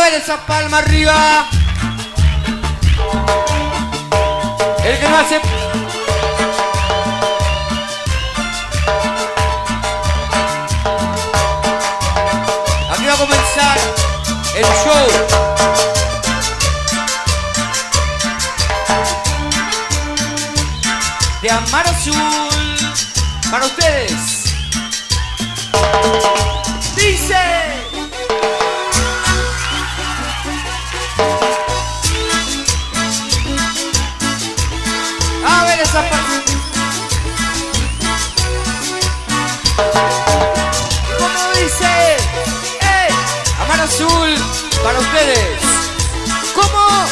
ver esa palma arriba. El que no hace... Aquí va a comenzar el show. De Amar Azul para ustedes. Dice. A ver esa parte. ¿Cómo dice? Amar Azul para ustedes. ¿Cómo?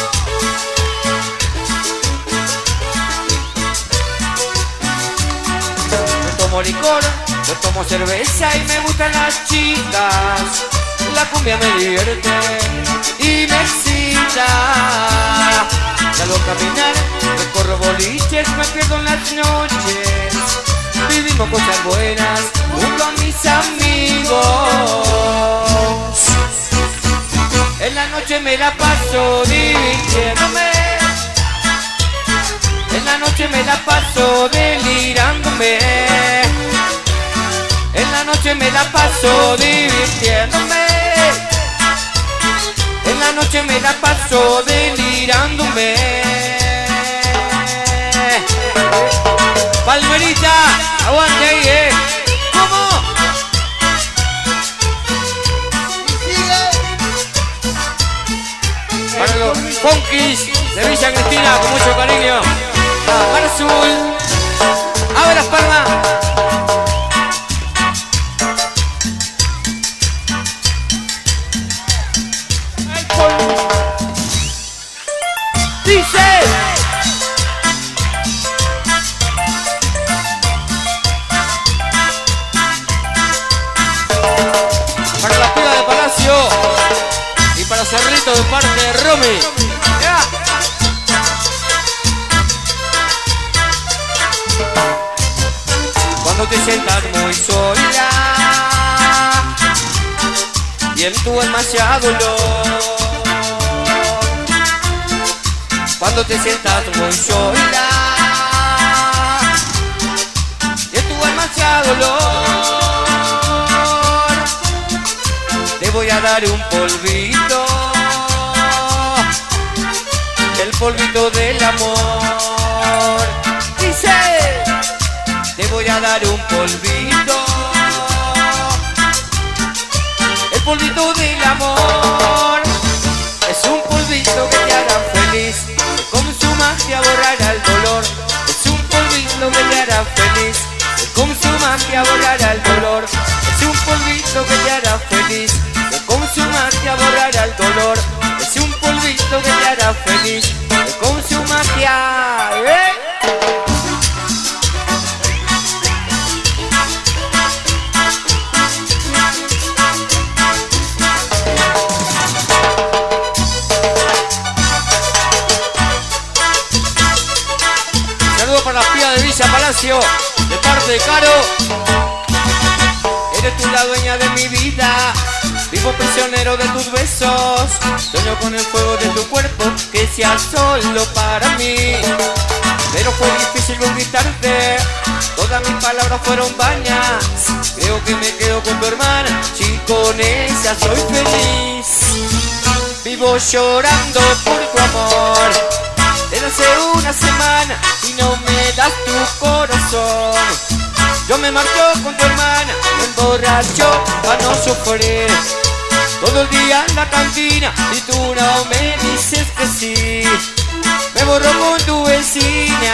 Yo tomo licor, yo tomo cerveza y me gustan las chicas. La cumbia me divierte y me excita. Salgo a caminar, recorro boliches, me pierdo en las noches. Vivimos cosas buenas junto a mis amigos. En la noche me la paso divirtiéndome. En la noche me la paso delirándome. En la noche me la paso divirtiéndome. En la noche me la paso delirándome. Palmerita, aguante ahí, ¿Cómo? Para los funkis de Villa Cristina, con mucho cariño. Amar Azul. Abre las palmas. Dice. Para la piba de Palacio y para Cerrito de parte de Romy. Yeah. Cuando te sientas muy sola y en tu alma se ha dolor. Cuando te sientas muy sola y en tu alma se ha dolor, te voy a dar un polvito, el polvito del amor. Dice, te voy a dar un polvito, el polvito del amor. Es un polvito que te hará feliz, con su magia borrará el dolor. Es un polvito que te hará feliz, con su magia borrará el dolor. Es un polvito que te hará feliz, con su magia borrará el dolor. Es un polvito que te hará feliz, con su magia. Saludos para las pibas de Villa Palacio, de parte de Caro. Eres tú la dueña de mi vida, vivo prisionero de tus besos. Sueño con el fuego de tu cuerpo, que sea solo para mí. Pero fue difícil conquistarte, todas mis palabras fueron vanas. Creo que me quedo con tu hermana, si con ella soy feliz. Vivo llorando por tu amor, desde hace una semana y no me das tu corazón. Yo me marcho con tu hermana, me emborracho para no sufrir. Todo el día en la cantina y tú no me dices que sí. Me borro con tu vecina.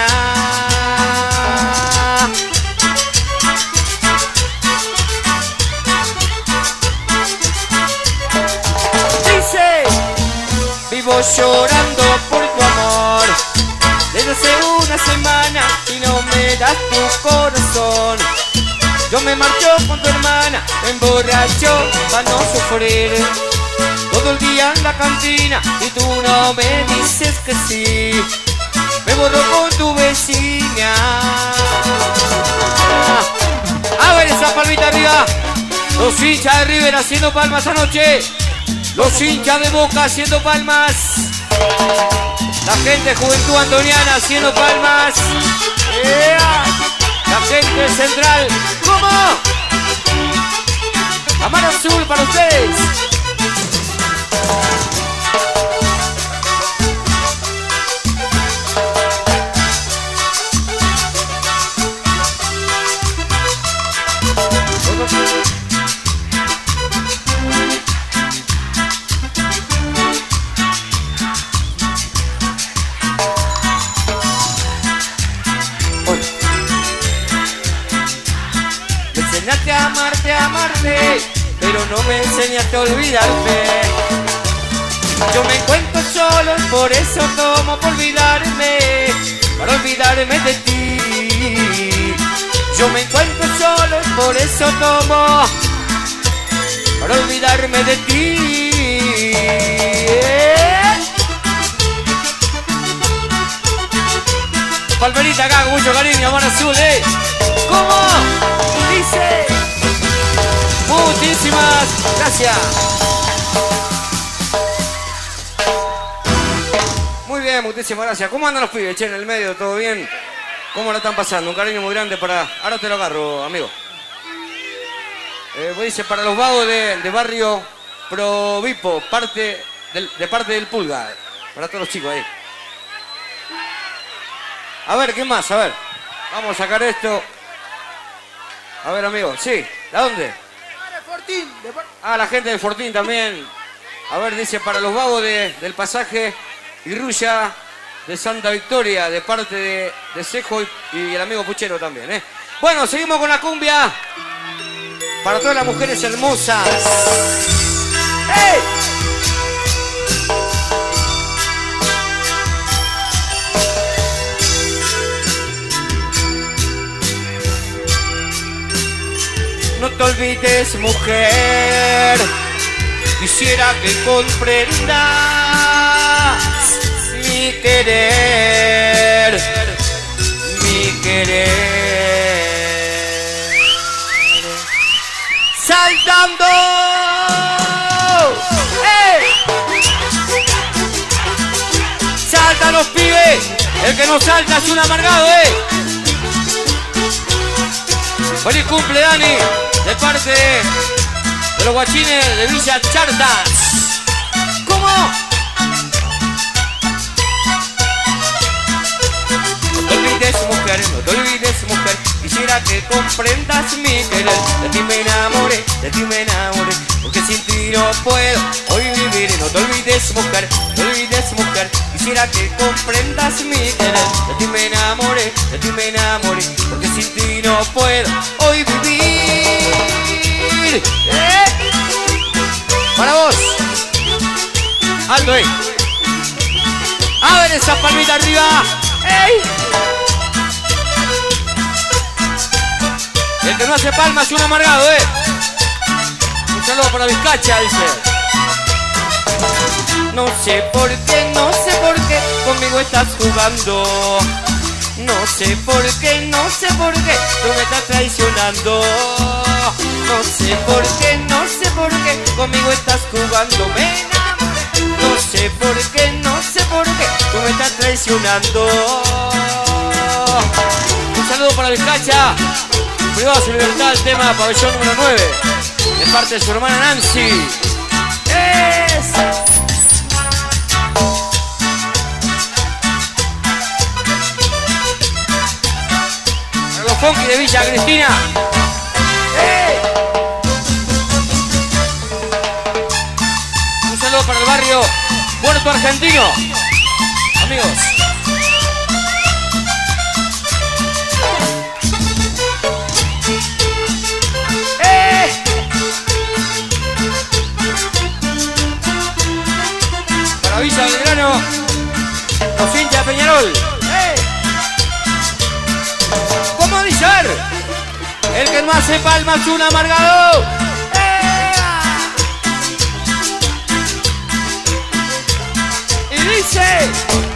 Dice, vivo llorando por tu amor, desde hace una semana y no me das tu corazón. Yo me marcho con tu hermana, me emborracho para no sufrir. Todo el día en la cantina y tú no me dices que sí. Me borro con tu vecina. A ver esa palmita arriba. Los hinchas de River haciendo palmas anoche. Los hinchas de Boca haciendo palmas. La gente de Juventud Antoniana haciendo palmas. Yeah. La gente de Central. ¿Cómo? La mano azul para ustedes. Me enseñaste a amarte, pero no me enseñaste a olvidarte. Yo me encuentro solo, por eso tomo por olvidarme, para olvidarme de ti. Yo me encuentro solo, por eso tomo para olvidarme de ti. Palmerita acá con mucho cariño, mano azul, ¿Cómo? Dice. Muchísimas gracias. Muy bien, muchísimas gracias. ¿Cómo andan los pibes, che, en el medio? ¿Todo bien? ¿Cómo la están pasando? Un cariño muy grande para... Ahora te lo agarro, amigo. Dice, para los vagos de barrio Provipo, de parte del Pulga. Para todos los chicos ahí. A ver, ¿qué más? A ver. Vamos a sacar esto. A ver, amigo. Sí. ¿De dónde? La gente de Fortín también. A ver, dice, para los vagos del pasaje Irruya de Santa Victoria, de parte de Cejo y el amigo Puchero también, Bueno, seguimos con la cumbia. Para todas las mujeres hermosas. ¡Hey! No te olvides, mujer, quisiera que comprendas mi querer, mi querer. ¡Saltando! ¡Eh! ¡Saltan los pibes! El que no salta es un amargado, ¡Feliz cumple, Dani! De parte de los guachines de Villa Chartas. ¿Cómo? No te olvides, mujer, no te olvides, mujer. Quisiera que comprendas mi querer. De ti me enamoré, de ti me enamoré. Porque sin ti no puedo hoy vivir. No te olvides, mujer, no te olvides, mujer. Quisiera que comprendas mi querer. De ti me enamoré, de ti me enamoré. Porque sin ti no puedo hoy vivir. Para vos. Alto, A ver esa palmita arriba. ¡Ey! El que no hace palmas es un amargado, Un saludo para Vizcacha, dice. No sé por qué, no sé por qué conmigo estás jugando. No sé por qué, no sé por qué tú me estás traicionando. No sé por qué, no sé por qué conmigo estás jugando. Me enamoré. No sé por qué, no sé por qué tú me estás traicionando. Un saludo para Vizcacha. Privado su libertad, el tema pabellón número 9. De parte de su hermana Nancy. Para los funky de Villa Cristina. Un saludo para el barrio Puerto Argentino. Amigos. Villa Belgrano, los hinchas de Peñarol. ¿Cómo dice? El que no hace palmas es un amargado. Y dice: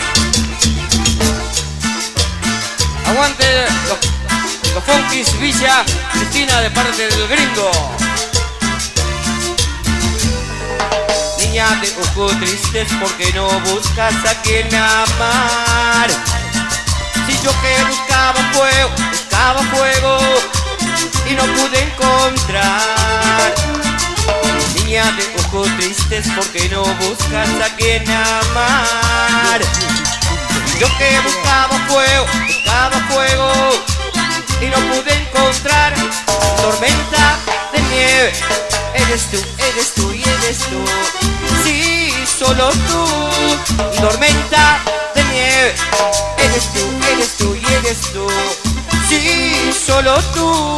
aguante los funkis Villa Cristina de parte del gringo. Niña de ojos tristes, ¿por qué no buscas a quien amar? Si yo que buscaba fuego y no pude encontrar. Niña de ojos tristes, ¿por qué no buscas a quien amar? Yo que buscaba fuego y no pude encontrar. Tormenta de nieve, eres tú y eres tú. Sí, solo tú. Tormenta de nieve, eres tú y eres tú. Sí, solo tú.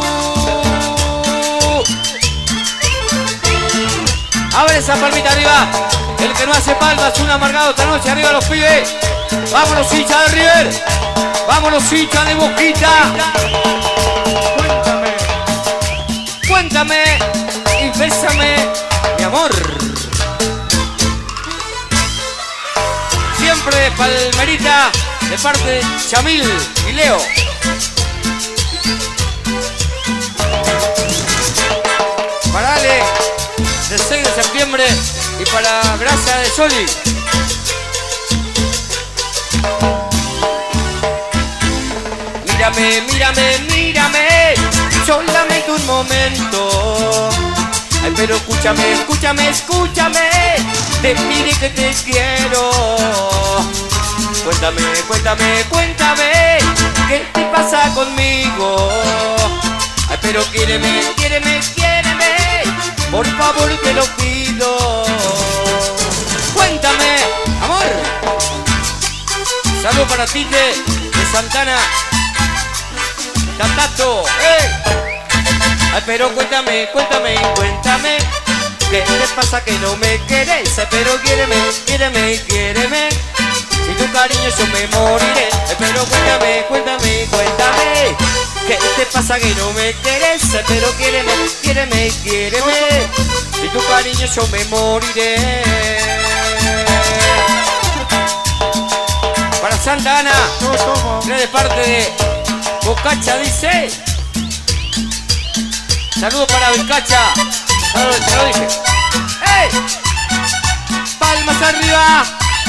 A ver esa palmita arriba. El que no hace palmas es un amargado esta noche. Arriba los pibes. Vámonos hinchas de River. Vámonos hinchas de Boquita. Cuéntame y bésame, mi amor. Siempre de Palmerita, de parte de Chamil y Leo. Para Ale, del 6 de septiembre, y para Gracia de Soli. Mírame, solamente un momento. Ay, pero escúchame, te pide que te quiero. Cuéntame, ¿qué te pasa conmigo? Ay, pero quiéreme, por favor te lo pido. Cuéntame, amor. Saludos para Tite de Santana. Tantato, Ay, pero cuéntame, ¿qué te pasa que no me querés? Ay, pero quiéreme, sin tu cariño yo me moriré. Ay, pero cuéntame, ¿qué te pasa que no me querés? Ay, pero quiéreme, sin tu cariño yo me moriré. Para Santa Ana, de parte de Bocacha dice. Saludos para Bocacha. Saludos, te lo dije. ¡Ey! Palmas arriba.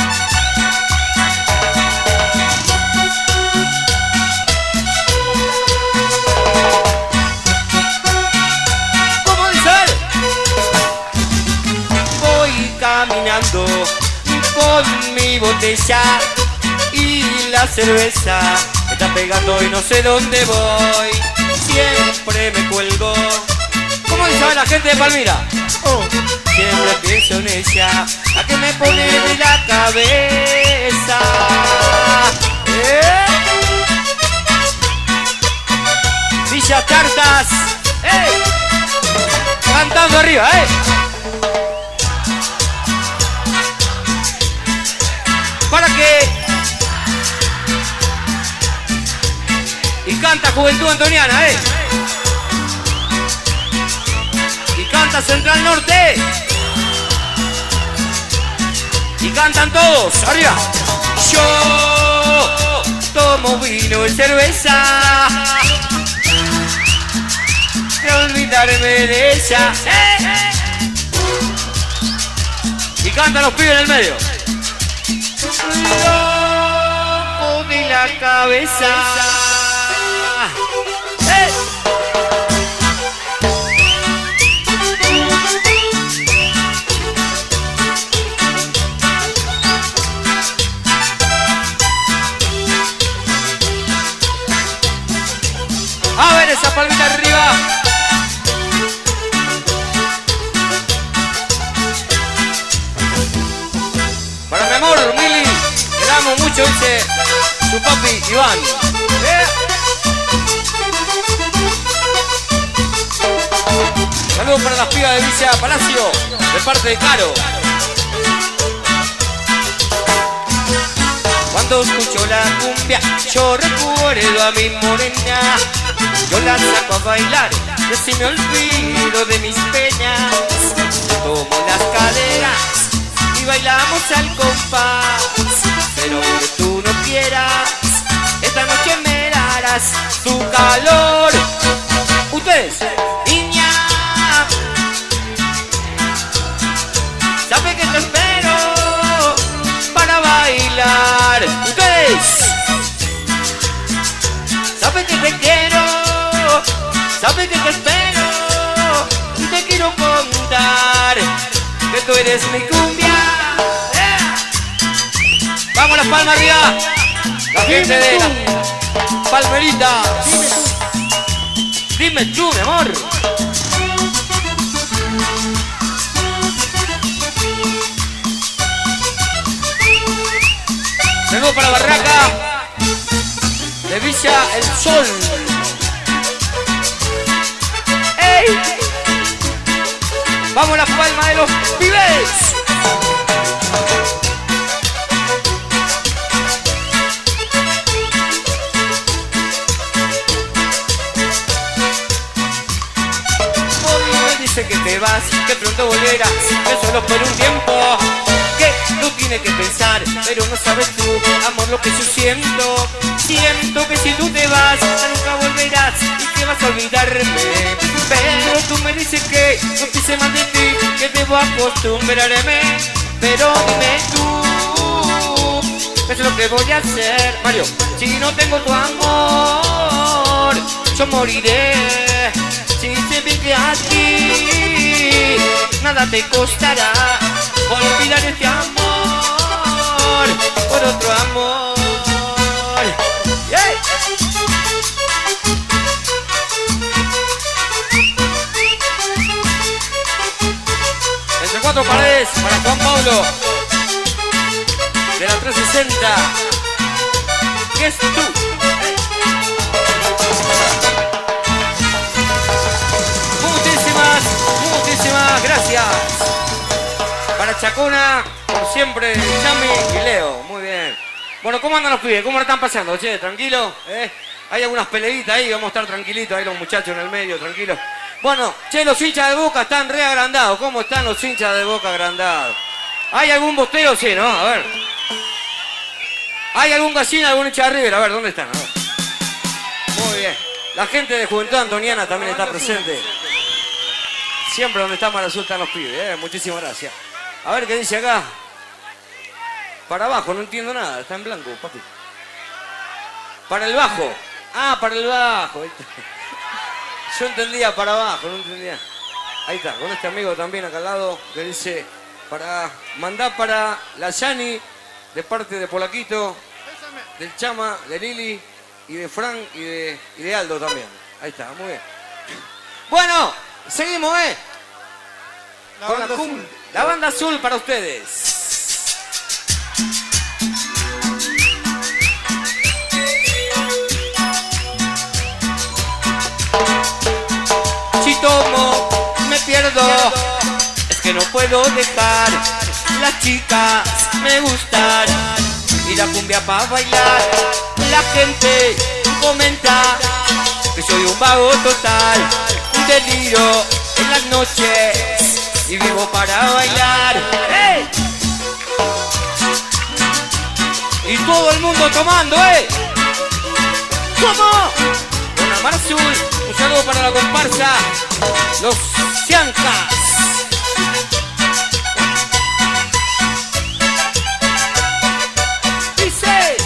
¿Cómo dice él? Voy caminando con mi botella y la cerveza me está pegando y no sé dónde voy. Siempre me cuelgo. ¿Cómo dice la gente de Palmira? Siempre pienso en ella, la que me pone de la cabeza. Villa Cartas, cantando arriba, para que y canta Juventud Antoniana, y canta Central Norte, y cantan todos, arriba. Yo tomo vino y cerveza, de olvidarme de ella, y cantan los pibes en el medio. Loco de la cabeza. A ver esa palmita arriba. Para mi amor, Mili, te amo mucho, dice su papi Iván. Saludos para las pibas de Villa Palacio, de parte de Caro. Cuando escucho la cumbia, yo recuerdo a mi morena. Yo la saco a bailar, y así me olvido de mis penas. Tomo las caderas y bailamos al compás. Pero que tú no quieras, esta noche me darás tu calor. Ustedes, niña, ¿sabe que te Sabes que te espero y te quiero contar que tú eres mi cumbia. Vamos las palmas arriba. La gente de la Palmerita. Dime tú, mi amor. Saludos para la barraca de Villa El Sol. ¡Ey! Vamos a las palmas de los pibes. Dice que te vas, que pronto volverás, que solo por un tiempo, que tú tienes que pensar, pero no sabes tú, amor, lo que yo siento. Siento que si tú te vas, ya nunca volverás y que vas a olvidarme. Pero tú me dices que no piense más de ti, que debo acostumbrarme. Pero dime tú, ¿qué es lo que voy a hacer? Mario, si no tengo tu amor, yo moriré. Si sé bien que a ti nada te costará olvidar este amor por otro amor. Yeah. Entre cuatro paredes para Juan Pablo de la 360. ¿Qué es tú? Muchísimas gracias. Para Chacona, por siempre, Chami y Leo. Muy bien. Bueno, ¿cómo andan los pibes? ¿Cómo lo están pasando? Che, ¿tranquilo? Hay algunas peleitas ahí, vamos a estar tranquilitos, ahí los muchachos en el medio, tranquilos. Bueno, che, los hinchas de Boca están re agrandados. ¿Cómo están los hinchas de Boca agrandados? ¿Hay algún bostero? Sí, ¿no? A ver. ¿Hay algún gallina, algún hincha de River? A ver, ¿dónde están? A ver. Muy bien. La gente de Juventud Antoniana también está presente. Siempre donde está Mar Azul están los pibes, Muchísimas gracias. A ver qué dice acá. Para abajo, no entiendo nada, está en blanco, papi. Para el bajo. Ah, para el bajo. Yo entendía para abajo, no entendía. Ahí está, con este amigo también acá al lado, que dice, mandar para la Yani, de parte de Polaquito, del Chama, de Lili, y de Frank, y de Aldo también. Ahí está, muy bien. Bueno, seguimos, con la banda azul para ustedes. Si tomo, me pierdo, es que no puedo dejar. Las chicas me gustan y la cumbia para bailar. La gente comenta que soy un vago total, un delirio en las noches y vivo para bailar. ¡Hey! Y todo el mundo tomando, ¿Cómo? Con Amar Azul, un saludo para la comparsa, los Ciancas. Dice,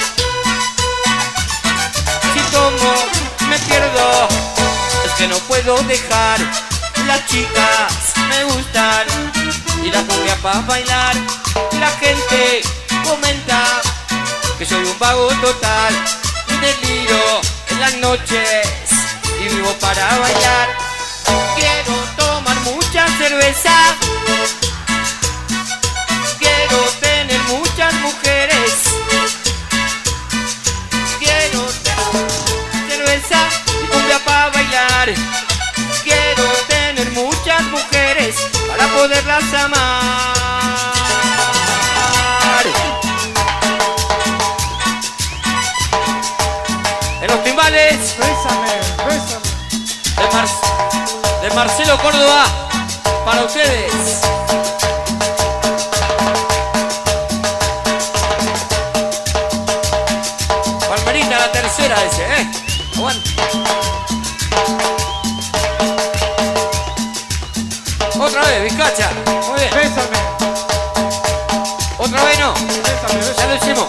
si tomo, me pierdo, es que no puedo dejar. Las chicas me gustan y la cumbia para bailar. La gente comenta que soy un vago total, un delirio en las noches y vivo para bailar. Quiero tomar mucha cerveza, quiero tener muchas mujeres, quiero tener cerveza y cumbia para bailar. Quiero tener muchas mujeres para poderlas amar. En los timbales, de Marcelo Córdoba, para ustedes. Palmerita, la tercera ese, Aguanta. Otra vez, Vizcacha. Muy bien. Bésame. Otra vez no. Bésame, bésame. Ya lo hicimos.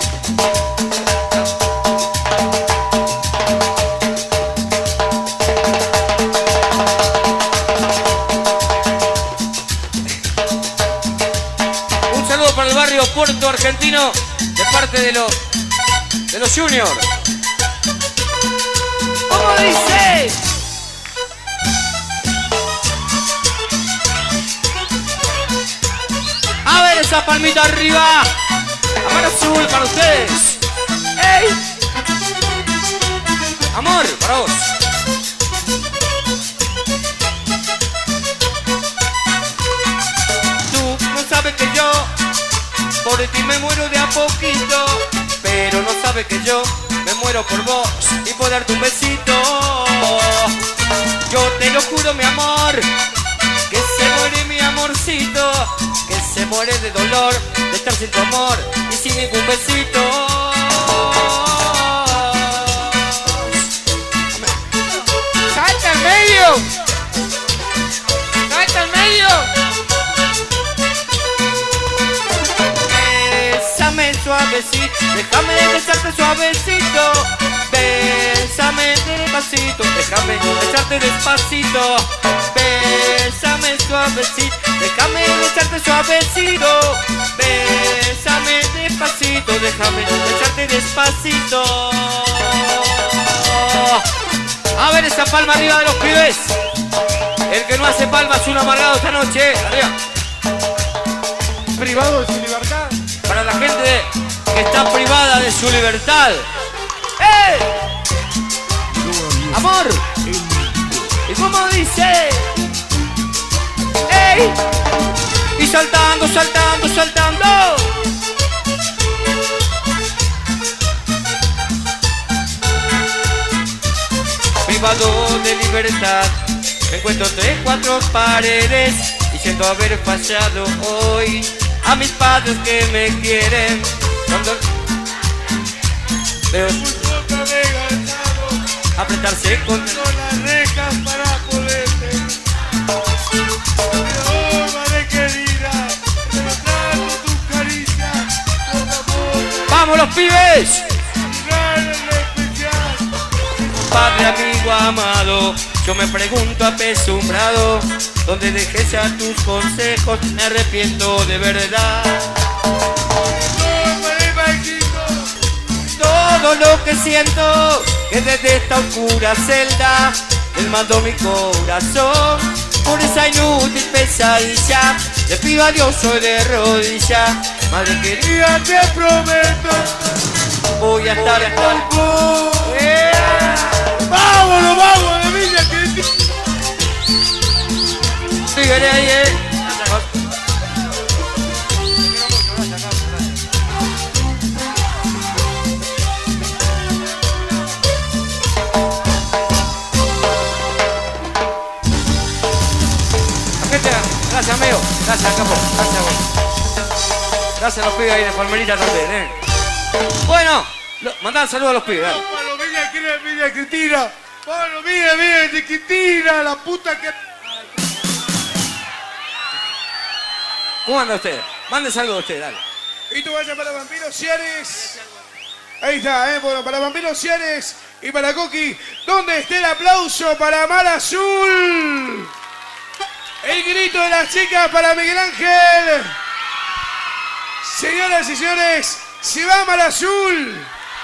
barrio Puerto Argentino de parte de los Juniors. ¿Cómo dice? A ver esa palmita arriba. Amor azul para ustedes. ¡Ey! Amor, para vos. Tú no sabes que yo por ti me muero de a poquito, pero no sabes que yo me muero por vos y por darte un besito. Yo te lo juro, mi amor, que se muere mi amorcito, que se muere de dolor de estar sin tu amor y sin ningún besito. ¡Salta en medio! ¡Salta en medio! Bésame suavecito, déjame besarte suavecito. Bésame despacito, déjame besarte despacito. Bésame suavecito, déjame besarte suavecito. Bésame despacito, déjame besarte despacito. A ver esa palma arriba de los pibes. El que no hace palma es un amargado esta noche. Arriba. Privado de su libertad. Para la gente que está privada de su libertad. ¡Eh! Amor. ¿Y cómo dice? ¡Ey! Y saltando, saltando, saltando. Privado de libertad, me encuentro entre cuatro paredes y siento haber fallado hoy a mis padres que me quieren. Cuando veo apretarse contra las rejas para poderte. Madre querida, te trato tus caricias, tu amor. ¡Vamos los pibes! Especial. Padre, amigo, amado, yo me pregunto apesumbrado, ¿dónde dejé ya tus consejos? Me arrepiento de verdad. Todo lo que siento, que desde esta oscura celda les mando mi corazón por esa inútil pesadilla. Le pido a Dios hoy de rodilla, madre querida, Te prometo. voy a estar Vámonos, vamos, de Villa Cristina. Síguele ahí, Gracias, amigo. Gracias, capo. Gracias, vos. Gracias a los pibes ahí de Palmerita también, Bueno, mandá saludos a los pibes, dale. Vámonos, Villa Cristina. Vámonos, Villa Cristina, la puta que... ¿Cómo anda usted? Mande saludos a usted, dale. Y tú vayas para Vampiro Ciares. Ahí está, bueno, para Vampiro Ciares y para Coqui. ¿Dónde está el aplauso para Mar Azul? El grito de las chicas para Miguel Ángel. Señoras y señores, se va Mar Azul.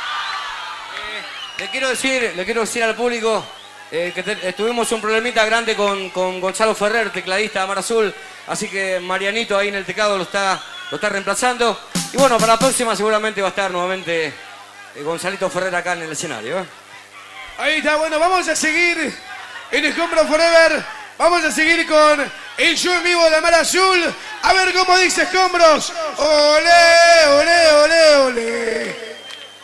Le quiero decir al público que tuvimos un problemita grande con Gonzalo Ferrer, tecladista de Mar Azul. Así que Marianito ahí en el teclado lo está reemplazando. Y bueno, para la próxima seguramente va a estar nuevamente Gonzalito Ferrer acá en el escenario. Ahí está, bueno, vamos a seguir en Escombro Forever. Vamos a seguir con el show en vivo de la Mar Azul. A ver cómo dice Escombros. Olé, olé, olé, olé.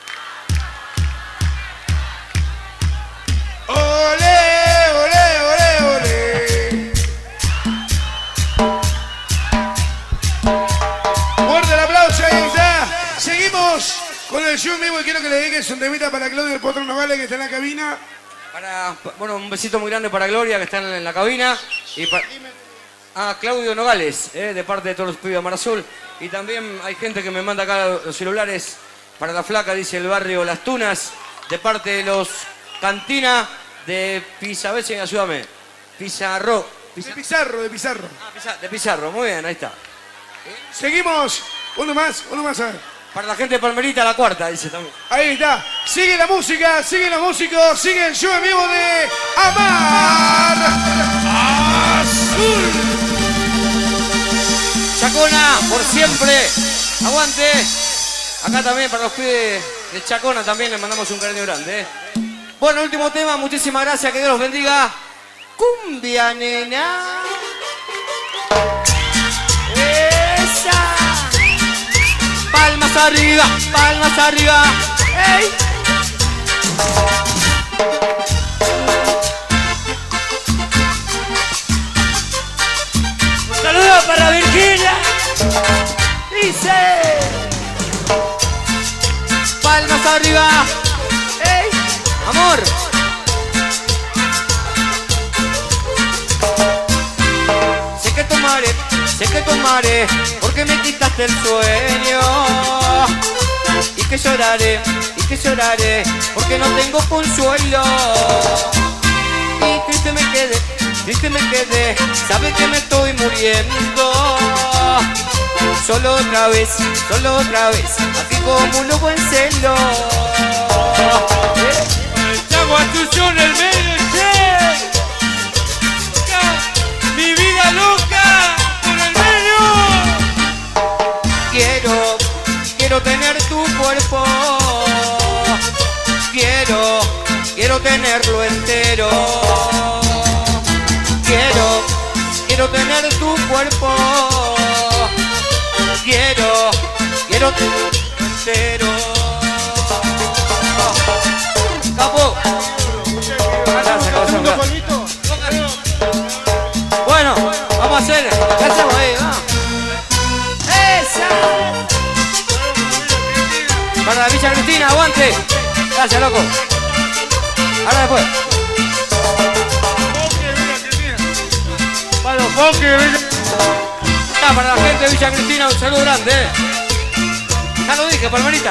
Olé, olé, olé, olé. Fuerte el aplauso, ahí está. Seguimos con el show en vivo y quiero que le dediques un temita para Claudio del Potro Nogales que está en la cabina. Bueno, un besito muy grande para Gloria que está en la cabina y para Claudio Nogales, de parte de todos los pibes de Mar Azul. Y también hay gente que me manda acá los celulares para la flaca, dice el barrio Las Tunas, de parte de los Cantina de Pizabese, ayúdame. Pizarro. De Pizarro. De Pizarro, muy bien, ahí está. Seguimos Uno más, a ver. Para la gente de Palmerita, la cuarta, dice también. Ahí está. Sigue la música, siguen los músicos, sigue el show en vivo de Amar Azul. Chacona, por siempre. Aguante. Acá también para los pibes de Chacona también les mandamos un cariño grande. Bueno, último tema, muchísimas gracias, que Dios los bendiga. Cumbia, nena. Esa. Palmas arriba, palmas arriba. ¡Ey! Un saludo para Virginia. Dice. Palmas arriba. ¡Ey! Amor. Sé que tomaré, porque me quitaste el sueño. Y que lloraré, porque no tengo consuelo. Y triste me quedé, sabe que me estoy muriendo. Solo otra vez, aquí como un lobo en celo. Chago, atención, el medio, mi vida loca por el medio. Quiero tener tu cuerpo. Quiero tenerlo entero. Quiero tener tu cuerpo. Quiero tenerlo entero. Capo. Bueno, vamos a hacer. ¿Qué hacemos ahí? ¡Esa! Para la Villa Cristina, aguante. Gracias, loco. Ahora después. Para los foques, Para la gente de Villa Cristina, un saludo grande. Ya lo dije, palmeritas.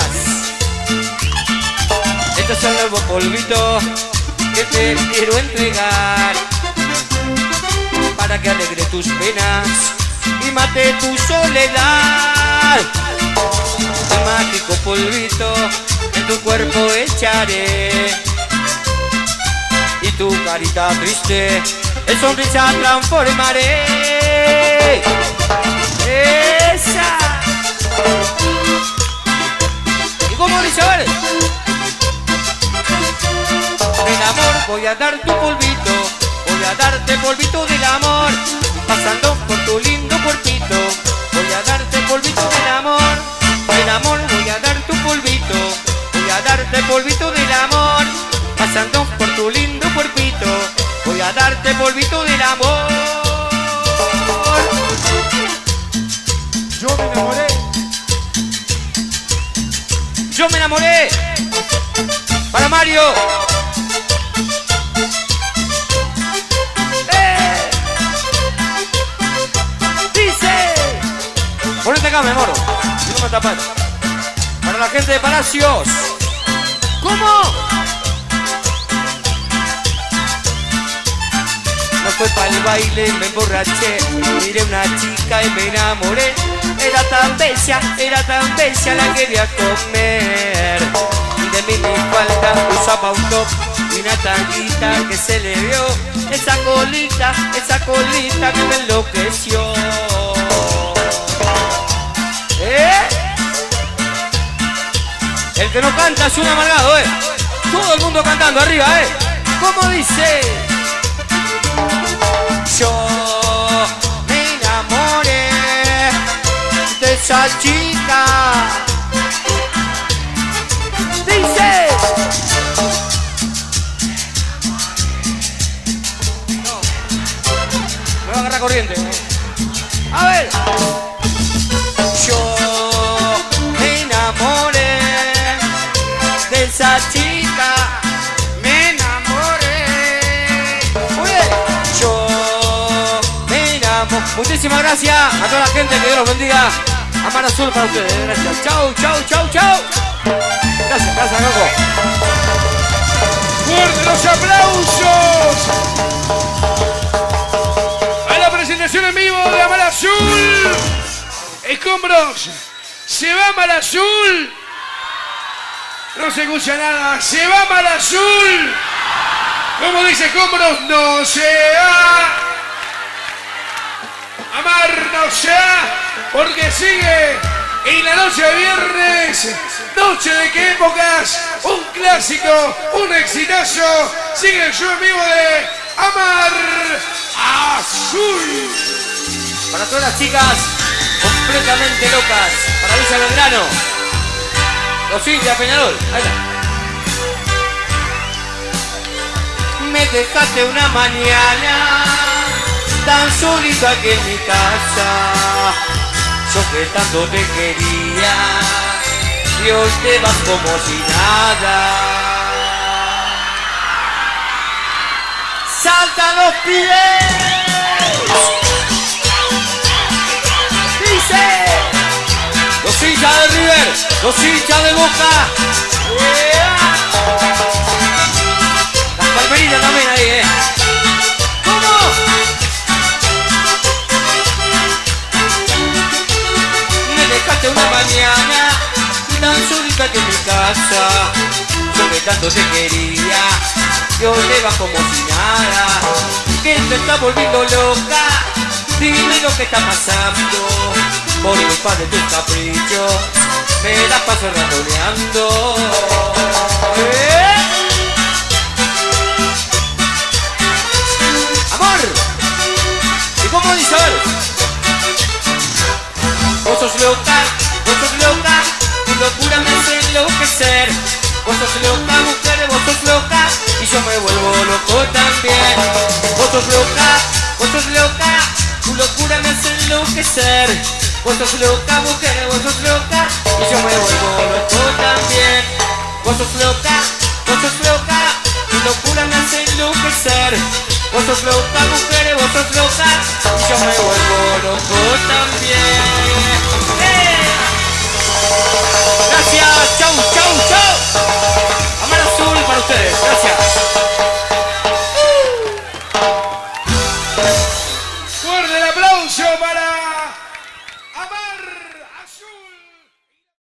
Estos son los polvitos que te quiero entregar, para que alegre tus penas y mate tu soledad. El mágico polvito en tu cuerpo echaré, y tu carita triste en sonrisa transformaré. Esa. ¿Y cómo dice? A ver. Del amor voy a dar tu polvito, voy a darte polvito del amor, pasando por tu lindo cuerpito. Voy a darte polvito del amor voy a dar tu polvito, voy a darte polvito del amor, pasando por tu lindo cuerpito. Voy a darte polvito del amor. Yo me enamoré. Para Mario. Dice. Ponete acá, mi amor. No me tapas. Para la gente de Palacios. ¿Cómo? No fue para el baile, me emborraché. Miré una chica y me enamoré. Era tan bella la quería comer. De mí mi falta usaba un top y una tanguita que se le vio. Esa colita que me enloqueció. El que no canta es un amargado, Todo el mundo cantando arriba, ¿Cómo dice? Yo me enamoré de esa chica. Dice. No. Me va a agarrar corriente. A ver. Yo me enamoré de esa chica. Me enamoré. Muy bien. Yo me enamoré. Muchísimas gracias a toda la gente, que Dios los bendiga. Amar Azul para ustedes. Gracias. Chau. Gracias, loco. ¡Fuerte los aplausos! A la presentación en vivo de Amar Azul. Escombros Se va Mar Azul. No se escucha nada. Se va Mar Azul. Como dice Cómoros, no se va. Amar no se va. Porque sigue en la noche de viernes. Noche de qué épocas. Un clásico. Un exitazo. Sigue el show en vivo de Amar Azul. Para todas las chicas completamente locas. Para Villa Belgrano. Los hinchas de Peñarol. Ahí está. Me dejaste una mañana tan solito aquí en mi casa. Yo que tanto te quería y hoy te vas como si nada. ¡Salta los pies! ¡Dice! Los hinchas de River, los hinchas de Boca. Las palmeritas también ahí, ¿Cómo? Me dejaste una mañana tan solita que en mi casa. Yo que tanto te quería y hoy te vas como si nada. Que te está volviendo loca. Dime lo que está pasando. Por culpa de tus caprichos me la paso ratoneando. Amor. ¿Y cómo dice? A ver. Vos sos loca, tu locura me hace enloquecer. Vos sos loca, mujer, vos sos loca y yo me vuelvo loco también. Vos sos loca, tu locura me hace enloquecer. Vos sos loca, mujer, vos sos loca y yo me vuelvo loco también. Vos sos loca, tu locura me hace enloquecer. Vos sos loca,